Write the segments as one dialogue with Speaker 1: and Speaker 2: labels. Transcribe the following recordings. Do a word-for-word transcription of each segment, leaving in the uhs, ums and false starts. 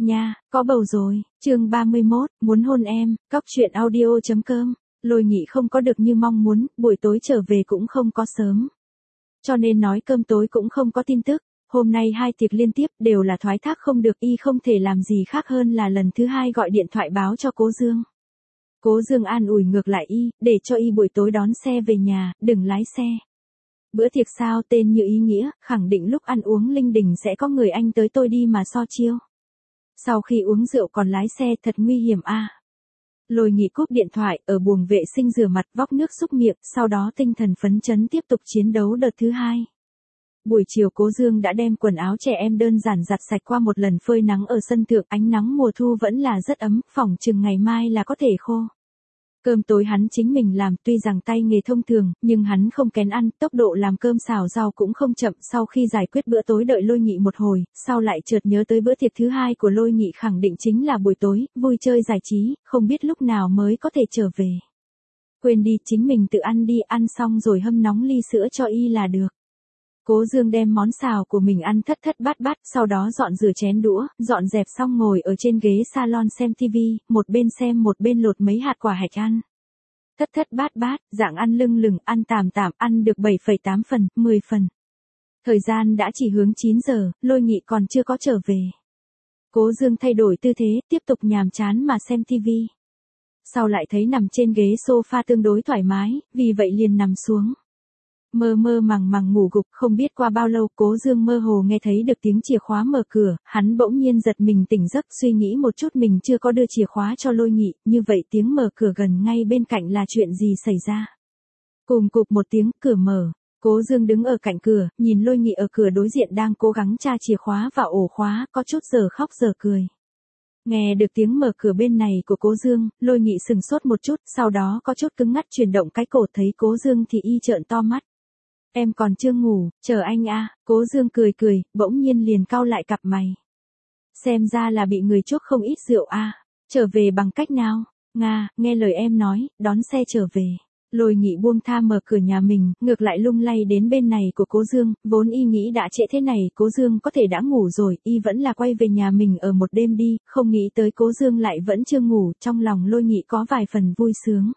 Speaker 1: Nha, có bầu rồi, chương ba mươi mốt, muốn hôn em, cóc truyện audio chấm com. Lôi Nghị không có được như mong muốn, buổi tối trở về cũng không có sớm. Cho nên nói cơm tối cũng không có tin tức. Hôm nay hai tiệc liên tiếp đều là thoái thác không được, y không thể làm gì khác hơn là lần thứ hai gọi điện thoại báo cho Cố Dương. Cố Dương an ủi ngược lại y, để cho y buổi tối đón xe về nhà, đừng lái xe. Bữa tiệc sao tên như ý nghĩa, khẳng định lúc ăn uống linh đình sẽ có người anh tới tôi đi mà so chiêu. Sau khi uống rượu còn lái xe thật nguy hiểm a. À. Lôi Nghị cúp điện thoại, ở buồng vệ sinh rửa mặt vóc nước xúc miệng, sau đó tinh thần phấn chấn tiếp tục chiến đấu đợt thứ hai. Buổi chiều Cố Dương đã đem quần áo trẻ em đơn giản giặt sạch qua một lần phơi nắng ở sân thượng, ánh nắng mùa thu vẫn là rất ấm, phỏng chừng ngày mai là có thể khô. Cơm tối hắn chính mình làm, tuy rằng tay nghề thông thường, nhưng hắn không kén ăn, tốc độ làm cơm xào rau cũng không chậm. Sau khi giải quyết bữa tối đợi Lôi Nghị một hồi, sau lại chợt nhớ tới bữa tiệc thứ hai của Lôi Nghị khẳng định chính là buổi tối, vui chơi giải trí, không biết lúc nào mới có thể trở về. Quên đi, chính mình tự ăn đi, ăn xong rồi hâm nóng ly sữa cho y là được. Cố Dương đem món xào của mình ăn thất thất bát bát, sau đó dọn rửa chén đũa, dọn dẹp xong ngồi ở trên ghế salon xem tivi, một bên xem một bên lột mấy hạt quả hạch ăn. Thất thất bát bát, dạng ăn lưng lửng, ăn tạm tạm, ăn được bảy phẩy tám phần, mười phần. Thời gian đã chỉ hướng chín giờ, Lôi Nghị còn chưa có trở về. Cố Dương thay đổi tư thế, tiếp tục nhàm chán mà xem tivi. Sau lại thấy nằm trên ghế sofa tương đối thoải mái, vì vậy liền nằm xuống. Mơ mơ màng màng ngủ gục, không biết qua bao lâu Cố Dương mơ hồ nghe thấy được tiếng chìa khóa mở cửa, hắn bỗng nhiên giật mình tỉnh giấc, suy nghĩ một chút mình chưa có đưa chìa khóa cho Lôi Nghị, như vậy tiếng mở cửa gần ngay bên cạnh là chuyện gì xảy ra. Cùng cụp một tiếng, cửa mở, Cố Dương đứng ở cạnh cửa, nhìn Lôi Nghị ở cửa đối diện đang cố gắng tra chìa khóa vào ổ khóa, có chút giờ khóc giờ cười. Nghe được tiếng mở cửa bên này của Cố Dương, Lôi Nghị sừng sốt một chút, sau đó có chút cứng ngắc chuyển động cái cổ, thấy Cố Dương thì y trợn to mắt. Em còn chưa ngủ, chờ anh a. À. Cố Dương cười cười, bỗng nhiên liền cau lại cặp mày. Xem ra là bị người chuốc không ít rượu a. À. Trở về bằng cách nào? Nga, nghe lời em nói, đón xe trở về. Lôi Nghị buông tha mở cửa nhà mình, ngược lại lung lay đến bên này của Cố Dương, vốn y nghĩ đã trễ thế này, Cố Dương có thể đã ngủ rồi, y vẫn là quay về nhà mình ở một đêm đi, không nghĩ tới Cố Dương lại vẫn chưa ngủ, trong lòng Lôi Nghị có vài phần vui sướng.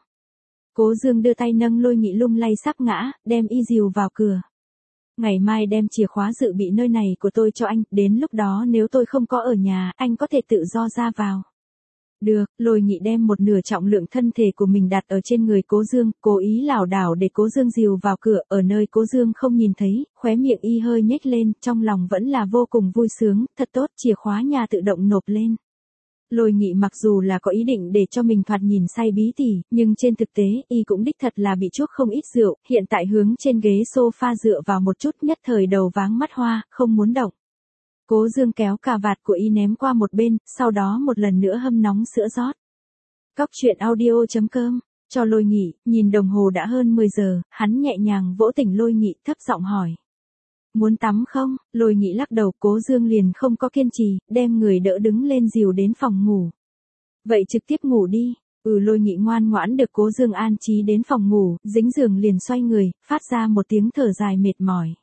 Speaker 1: Cố Dương đưa tay nâng Lôi Nghị lung lay sắp ngã, đem y dìu vào cửa. Ngày mai đem chìa khóa dự bị nơi này của tôi cho anh, đến lúc đó nếu tôi không có ở nhà, anh có thể tự do ra vào. Được, Lôi Nghị đem một nửa trọng lượng thân thể của mình đặt ở trên người Cố Dương, cố ý lảo đảo để Cố Dương dìu vào cửa, ở nơi Cố Dương không nhìn thấy, khóe miệng y hơi nhếch lên, trong lòng vẫn là vô cùng vui sướng, thật tốt, chìa khóa nhà tự động nộp lên. Lôi Nghị mặc dù là có ý định để cho mình thoạt nhìn say bí tỉ, nhưng trên thực tế, y cũng đích thật là bị chuốc không ít rượu, hiện tại hướng trên ghế sofa dựa vào một chút, nhất thời đầu váng mắt hoa, không muốn động. Cố Dương kéo cà vạt của y ném qua một bên, sau đó một lần nữa hâm nóng sữa rót. Cóc truyện audio chấm com, cho Lôi Nghị, nhìn đồng hồ đã hơn mười giờ, hắn nhẹ nhàng vỗ tỉnh Lôi Nghị, thấp giọng hỏi. Muốn tắm không? Lôi Nghị lắc đầu, Cố Dương liền không có kiên trì, đem người đỡ đứng lên dìu đến phòng ngủ. Vậy trực tiếp ngủ đi. Ừ, Lôi Nghị ngoan ngoãn được Cố Dương an trí đến phòng ngủ, dính giường liền xoay người, phát ra một tiếng thở dài mệt mỏi.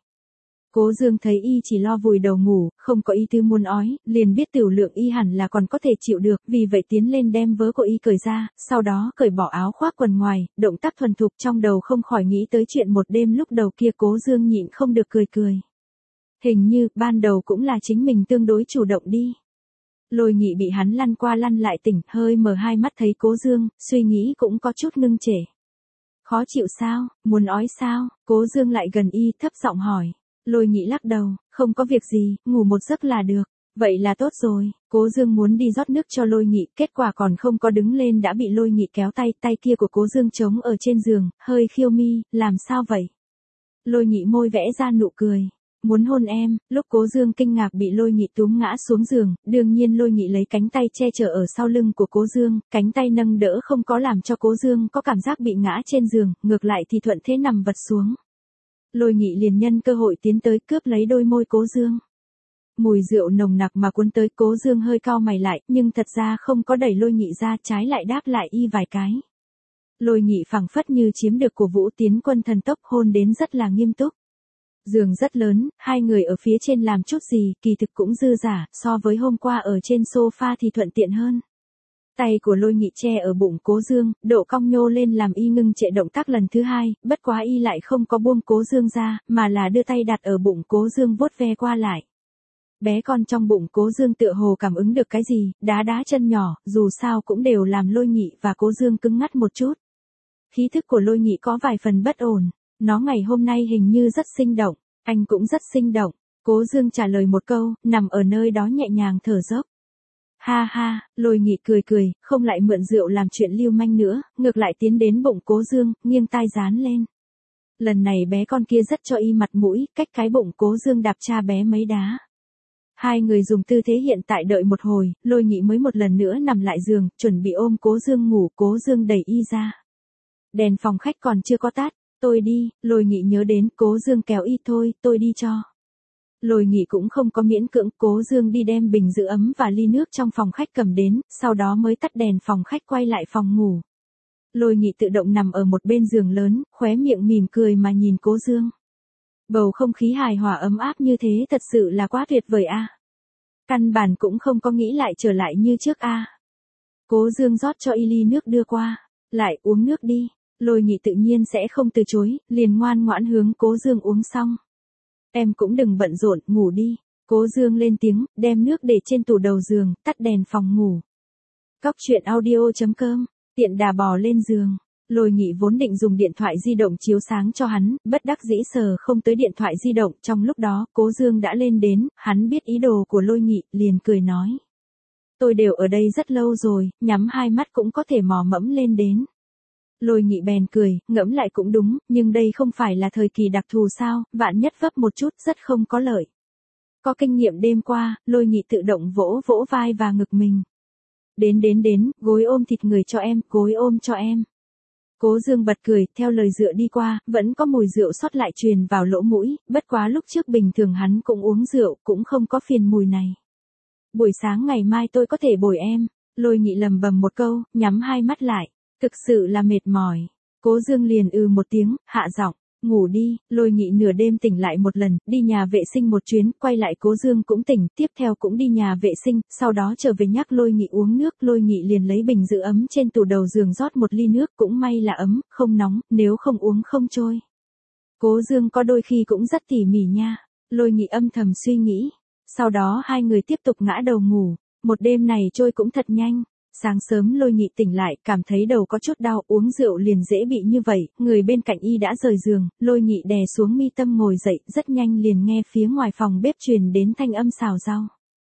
Speaker 1: Cố Dương thấy y chỉ lo vùi đầu ngủ, không có ý tư muốn ói, liền biết tiểu lượng y hẳn là còn có thể chịu được, vì vậy tiến lên đem vớ của y cởi ra, sau đó cởi bỏ áo khoác quần ngoài, động tác thuần thục, trong đầu không khỏi nghĩ tới chuyện một đêm lúc đầu kia. Cố Dương nhịn không được cười cười. Hình như, ban đầu cũng là chính mình tương đối chủ động đi. Lôi Nghị bị hắn lăn qua lăn lại tỉnh, hơi mở hai mắt thấy Cố Dương, suy nghĩ cũng có chút ngưng trệ. Khó chịu sao, muốn ói sao? Cố Dương lại gần y, thấp giọng hỏi. Lôi Nghị lắc đầu, không có việc gì, ngủ một giấc là được. Vậy là tốt rồi. Cố Dương muốn đi rót nước cho Lôi Nghị, kết quả còn không có đứng lên đã bị Lôi Nghị kéo tay, tay kia của Cố Dương trống ở trên giường, hơi khiêu mi, làm sao vậy? Lôi Nghị môi vẽ ra nụ cười. Muốn hôn em. Lúc Cố Dương kinh ngạc bị Lôi Nghị túm ngã xuống giường, đương nhiên Lôi Nghị lấy cánh tay che chở ở sau lưng của Cố Dương, cánh tay nâng đỡ không có làm cho Cố Dương có cảm giác bị ngã trên giường, ngược lại thì thuận thế nằm vật xuống. Lôi Nghị liền nhân cơ hội tiến tới cướp lấy đôi môi Cố Dương. Mùi rượu nồng nặc mà cuốn tới, Cố Dương hơi cau mày lại, nhưng thật ra không có đẩy Lôi Nghị ra, trái lại đáp lại y vài cái. Lôi Nghị phảng phất như chiếm được của Vũ Tiến Quân thần tốc, hôn đến rất là nghiêm túc. Giường rất lớn, hai người ở phía trên làm chút gì, kỳ thực cũng dư giả, so với hôm qua ở trên sofa thì thuận tiện hơn. Tay của Lôi Nghị che ở bụng Cố Dương, độ cong nhô lên làm y ngưng trệ động tác lần thứ hai, bất quá y lại không có buông Cố Dương ra, mà là đưa tay đặt ở bụng Cố Dương vuốt ve qua lại. Bé con trong bụng Cố Dương tựa hồ cảm ứng được cái gì, đá đá chân nhỏ, dù sao cũng đều làm Lôi Nghị và Cố Dương cứng ngắt một chút. Khí thức của Lôi Nghị có vài phần bất ổn, nó ngày hôm nay hình như rất sinh động, anh cũng rất sinh động. Cố Dương trả lời một câu, nằm ở nơi đó nhẹ nhàng thở dốc. Ha ha, Lôi Nghị cười cười, không lại mượn rượu làm chuyện lưu manh nữa, ngược lại tiến đến bụng Cố Dương, nghiêng tai dán lên. Lần này bé con kia rất cho y mặt mũi, cách cái bụng Cố Dương đạp cha bé mấy đá. Hai người dùng tư thế hiện tại đợi một hồi, Lôi Nghị mới một lần nữa nằm lại giường, chuẩn bị ôm Cố Dương ngủ. Cố Dương đẩy y ra. Đèn phòng khách còn chưa có tắt, tôi đi, Lôi Nghị nhớ đến. Cố Dương kéo y, thôi, tôi đi cho. Lôi Nghị cũng không có miễn cưỡng, Cố Dương đi đem bình giữ ấm và ly nước trong phòng khách cầm đến, sau đó mới tắt đèn phòng khách quay lại phòng ngủ. Lôi Nghị tự động nằm ở một bên giường lớn, khóe miệng mỉm cười mà nhìn Cố Dương. Bầu không khí hài hòa ấm áp như thế thật sự là quá tuyệt vời a. Căn bản cũng không có nghĩ lại trở lại như trước a. Cố Dương rót cho y ly nước đưa qua, lại uống nước đi. Lôi Nghị tự nhiên sẽ không từ chối, liền ngoan ngoãn hướng Cố Dương uống xong. Em cũng đừng bận rộn, ngủ đi. Cố Dương lên tiếng, đem nước để trên tủ đầu giường, tắt đèn phòng ngủ. Cóc truyện audio chấm com, tiện đà bò lên giường. Lôi Nghị vốn định dùng điện thoại di động chiếu sáng cho hắn, bất đắc dĩ sờ không tới điện thoại di động, trong lúc đó, Cố Dương đã lên đến, hắn biết ý đồ của Lôi Nghị, liền cười nói. Tôi đều ở đây rất lâu rồi, nhắm hai mắt cũng có thể mò mẫm lên đến. Lôi Nghị bèn cười, ngẫm lại cũng đúng, nhưng đây không phải là thời kỳ đặc thù sao, vạn nhất vấp một chút rất không có lợi. Có kinh nghiệm đêm qua, Lôi Nghị tự động vỗ vỗ vai và ngực mình. Đến đến đến, gối ôm thịt người cho em, gối ôm cho em. Cố Dương bật cười, theo lời dựa đi qua, vẫn có mùi rượu sót lại truyền vào lỗ mũi, bất quá lúc trước bình thường hắn cũng uống rượu, cũng không có phiền mùi này. Buổi sáng ngày mai tôi có thể bồi em, Lôi Nghị lầm bầm một câu, nhắm hai mắt lại, thực sự là mệt mỏi. Cố Dương liền ừ một tiếng, hạ giọng, ngủ đi. Lôi Nghị nửa đêm tỉnh lại một lần, đi nhà vệ sinh một chuyến, quay lại Cố Dương cũng tỉnh, tiếp theo cũng đi nhà vệ sinh, sau đó trở về nhắc Lôi Nghị uống nước. Lôi Nghị liền lấy bình giữ ấm trên tủ đầu giường rót một ly nước, cũng may là ấm, không nóng, nếu không uống không trôi. Cố Dương có đôi khi cũng rất tỉ mỉ nha. Lôi Nghị âm thầm suy nghĩ. Sau đó hai người tiếp tục ngã đầu ngủ. Một đêm này trôi cũng thật nhanh. Sáng sớm Lôi Nghị tỉnh lại, cảm thấy đầu có chút đau, uống rượu liền dễ bị như vậy, người bên cạnh y đã rời giường, Lôi Nghị đè xuống mi tâm ngồi dậy, rất nhanh liền nghe phía ngoài phòng bếp truyền đến thanh âm xào rau.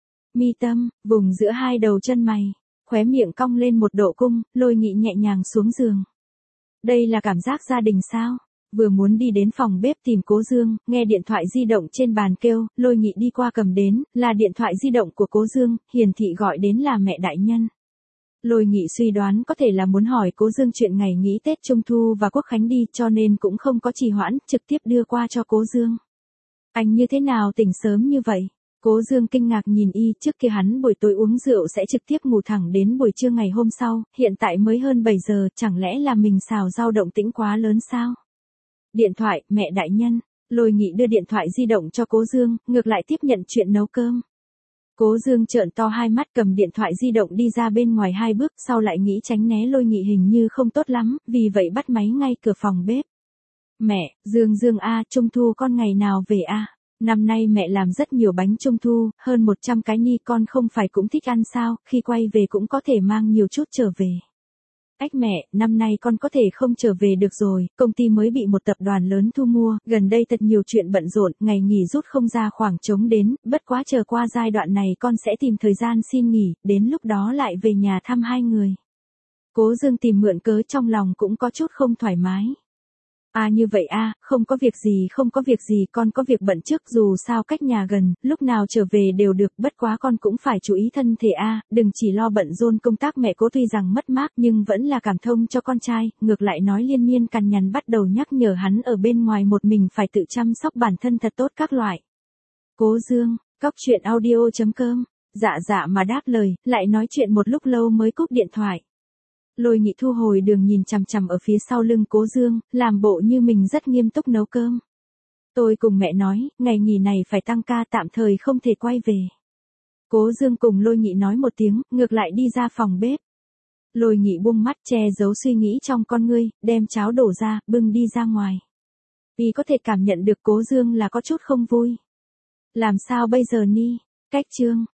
Speaker 1: Mi tâm, vùng giữa hai đầu chân mày, khóe miệng cong lên một độ cung, Lôi Nghị nhẹ nhàng xuống giường. Đây là cảm giác gia đình sao? Vừa muốn đi đến phòng bếp tìm Cố Dương, nghe điện thoại di động trên bàn kêu, Lôi Nghị đi qua cầm đến, là điện thoại di động của Cố Dương, hiển thị gọi đến là mẹ đại nhân. Lôi Nghị suy đoán có thể là muốn hỏi Cố Dương chuyện ngày nghỉ Tết Trung Thu và Quốc Khánh đi, cho nên cũng không có trì hoãn, trực tiếp đưa qua cho Cố Dương. Anh như thế nào tỉnh sớm như vậy? Cố Dương kinh ngạc nhìn y, trước kia hắn buổi tối uống rượu sẽ trực tiếp ngủ thẳng đến buổi trưa ngày hôm sau, hiện tại mới hơn bảy giờ, chẳng lẽ là mình xào rau động tĩnh quá lớn sao? Điện thoại, mẹ đại nhân. Lôi Nghị đưa điện thoại di động cho Cố Dương, ngược lại tiếp nhận chuyện nấu cơm. Cố Dương trợn to hai mắt cầm điện thoại di động đi ra bên ngoài hai bước, sau lại nghĩ tránh né Lôi Nghị hình như không tốt lắm, vì vậy bắt máy ngay cửa phòng bếp. Mẹ, Dương Dương a, Trung Thu con ngày nào về a? Năm nay mẹ làm rất nhiều bánh Trung Thu, hơn một trăm cái ni, con không phải cũng thích ăn sao, khi quay về cũng có thể mang nhiều chút trở về. Ách mẹ, năm nay con có thể không trở về được rồi, công ty mới bị một tập đoàn lớn thu mua, gần đây thật nhiều chuyện bận rộn, ngày nghỉ rút không ra khoảng trống đến, bất quá chờ qua giai đoạn này con sẽ tìm thời gian xin nghỉ, đến lúc đó lại về nhà thăm hai người. Cố Dương tìm mượn cớ, trong lòng cũng có chút không thoải mái. À như vậy a, không có việc gì không có việc gì, con có việc bận trước, dù sao cách nhà gần, lúc nào trở về đều được, bất quá con cũng phải chú ý thân thể a, đừng chỉ lo bận rộn công tác. Mẹ Cố tuy rằng mất mát nhưng vẫn là cảm thông cho con trai, ngược lại nói liên miên cằn nhằn bắt đầu nhắc nhở hắn ở bên ngoài một mình phải tự chăm sóc bản thân thật tốt các loại. Cố Dương, cóc truyện audio chấm com, dạ dạ mà đáp lời, lại nói chuyện một lúc lâu mới cúp điện thoại. Lôi Nghị thu hồi đường nhìn chằm chằm ở phía sau lưng Cố Dương, làm bộ như mình rất nghiêm túc nấu cơm. Tôi cùng mẹ nói, ngày nghỉ này phải tăng ca tạm thời không thể quay về. Cố Dương cùng Lôi Nghị nói một tiếng, ngược lại đi ra phòng bếp. Lôi Nghị buông mắt che giấu suy nghĩ trong con ngươi, đem cháo đổ ra, bưng đi ra ngoài. Vì có thể cảm nhận được Cố Dương là có chút không vui. Làm sao bây giờ Ni? Cách chương.